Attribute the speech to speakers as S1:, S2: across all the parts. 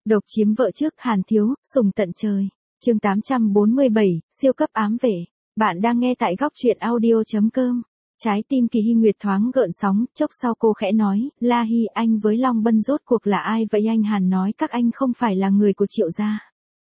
S1: Độc chiếm vợ trước Hàn Thiếu, sùng tận trời. Chương 847, siêu cấp ám vệ. Bạn đang nghe tại góc truyện audio.com. Trái tim Kỳ Hy Nguyệt thoáng gợn sóng, chốc sau cô khẽ nói, La Hy, anh với Long Bân rốt cuộc là ai vậy? Anh Hàn nói các anh không phải là người của Triệu gia.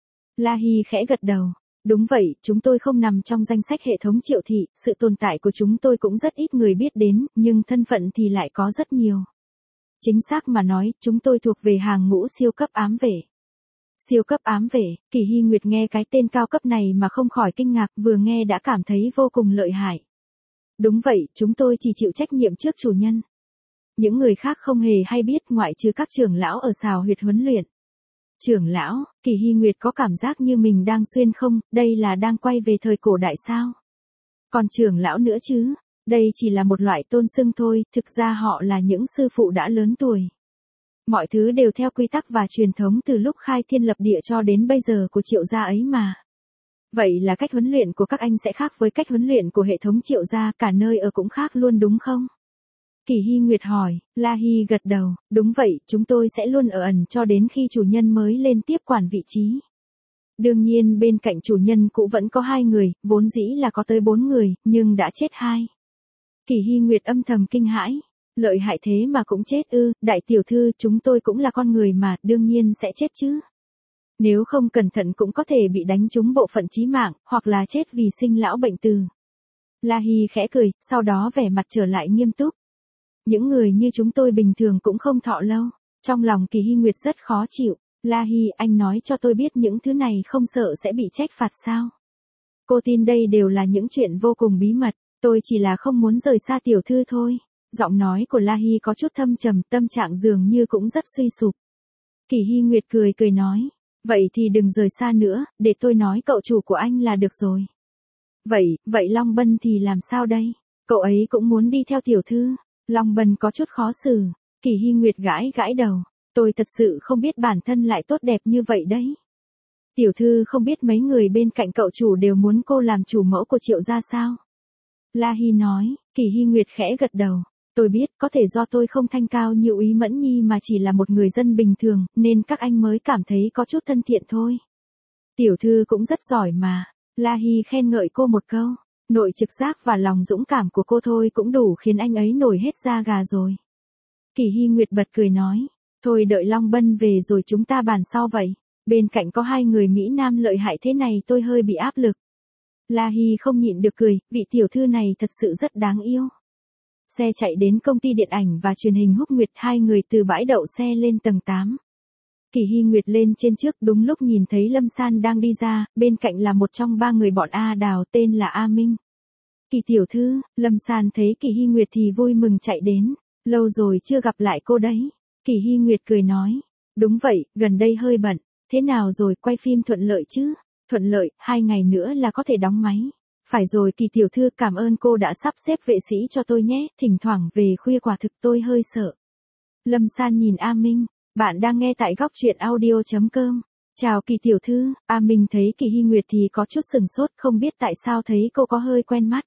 S1: La Hy khẽ gật đầu. Đúng vậy, chúng tôi không nằm trong danh sách hệ thống Triệu thị, sự tồn tại của chúng tôi cũng rất ít người biết đến, nhưng thân phận thì lại có rất nhiều. Chính xác mà nói, chúng tôi thuộc về hàng ngũ siêu cấp ám vệ. Siêu cấp ám vệ, Kỳ Hy Nguyệt nghe cái tên cao cấp này mà không khỏi kinh ngạc, vừa nghe đã cảm thấy vô cùng lợi hại. Đúng vậy, chúng tôi chỉ chịu trách nhiệm trước chủ nhân. Những người khác không hề hay biết ngoại trừ các trưởng lão ở Sào Huyệt huấn luyện. Trưởng lão, Kỳ Hy Nguyệt có cảm giác như mình đang xuyên không, đây là đang quay về thời cổ đại sao? Còn trưởng lão nữa chứ? Đây chỉ là một loại tôn xưng thôi, thực ra họ là những sư phụ đã lớn tuổi. Mọi thứ đều theo quy tắc và truyền thống từ lúc khai thiên lập địa cho đến bây giờ của Triệu gia ấy mà. Vậy là cách huấn luyện của các anh sẽ khác với cách huấn luyện của hệ thống Triệu gia, cả nơi ở cũng khác luôn đúng không? Kỳ Hy Nguyệt hỏi, La Hy gật đầu, đúng vậy, chúng tôi sẽ luôn ở ẩn cho đến khi chủ nhân mới lên tiếp quản vị trí. Đương nhiên bên cạnh chủ nhân cũ vẫn có 2 người, vốn dĩ là có tới 4 người, nhưng đã chết 2. Kỳ Hy Nguyệt âm thầm kinh hãi. Lợi hại thế mà cũng chết ư? Đại tiểu thư, chúng tôi cũng là con người mà, đương nhiên sẽ chết chứ. Nếu không cẩn thận cũng có thể bị đánh trúng bộ phận chí mạng, hoặc là chết vì sinh lão bệnh tử. La Hy khẽ cười, sau đó vẻ mặt trở lại nghiêm túc. Những người như chúng tôi bình thường cũng không thọ lâu. Trong lòng Kỳ Hy Nguyệt rất khó chịu. La Hy, anh nói cho tôi biết những thứ này không sợ sẽ bị trách phạt sao? Cô tin đây đều là những chuyện vô cùng bí mật, tôi chỉ là không muốn rời xa tiểu thư thôi. Giọng nói của La Hy có chút thâm trầm, tâm trạng dường như cũng rất suy sụp. Kỳ Hy Nguyệt cười cười nói, vậy thì đừng rời xa nữa, để tôi nói cậu chủ của anh là được rồi. Vậy Long Bân thì làm sao đây? Cậu ấy cũng muốn đi theo tiểu thư. Long Bân có chút khó xử. Kỳ Hy Nguyệt gãi gãi đầu, tôi thật sự không biết bản thân lại tốt đẹp như vậy đấy. Tiểu thư không biết mấy người bên cạnh cậu chủ đều muốn cô làm chủ mẫu của Triệu gia sao? La Hy nói. Kỳ Hy Nguyệt khẽ gật đầu. Tôi biết, có thể do tôi không thanh cao như Úy Mẫn Nhi mà chỉ là một người dân bình thường, nên các anh mới cảm thấy có chút thân thiện thôi. Tiểu thư cũng rất giỏi mà. La Hy khen ngợi cô một câu. Nội trực giác và lòng dũng cảm của cô thôi cũng đủ khiến anh ấy nổi hết da gà rồi. Kỳ Hy Nguyệt bật cười nói. Thôi đợi Long Bân về rồi chúng ta bàn sau vậy. Bên cạnh có 2 người Mỹ Nam lợi hại thế này tôi hơi bị áp lực. La Hy không nhịn được cười, vị tiểu thư này thật sự rất đáng yêu. Xe chạy đến công ty điện ảnh và truyền hình Húc Nguyệt, 2 người từ bãi đậu xe lên tầng 8. Kỳ Hy Nguyệt lên trên trước đúng lúc nhìn thấy Lâm San đang đi ra, bên cạnh là một trong 3 người bọn A Đào tên là A Minh. Kỳ tiểu thư, Lâm San thấy Kỳ Hy Nguyệt thì vui mừng chạy đến, lâu rồi chưa gặp lại cô đấy. Kỳ Hy Nguyệt cười nói, đúng vậy, gần đây hơi bận, thế nào rồi, quay phim thuận lợi chứ? Thuận lợi, 2 ngày nữa là có thể đóng máy. Phải rồi Kỳ tiểu thư, cảm ơn cô đã sắp xếp vệ sĩ cho tôi nhé, thỉnh thoảng về khuya quả thực tôi hơi sợ. Lâm San nhìn A Minh, bạn đang nghe tại góc truyện audio.com. Chào Kỳ tiểu thư, A Minh thấy Kỳ Hy Nguyệt thì có chút sừng sốt, không biết tại sao thấy cô có hơi quen mắt.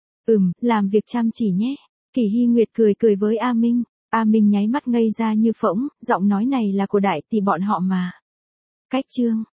S1: Làm việc chăm chỉ nhé. Kỳ Hy Nguyệt cười cười với A Minh. A Minh nháy mắt ngây ra như phỗng, giọng nói này là của đại tỷ bọn họ mà. Cách chương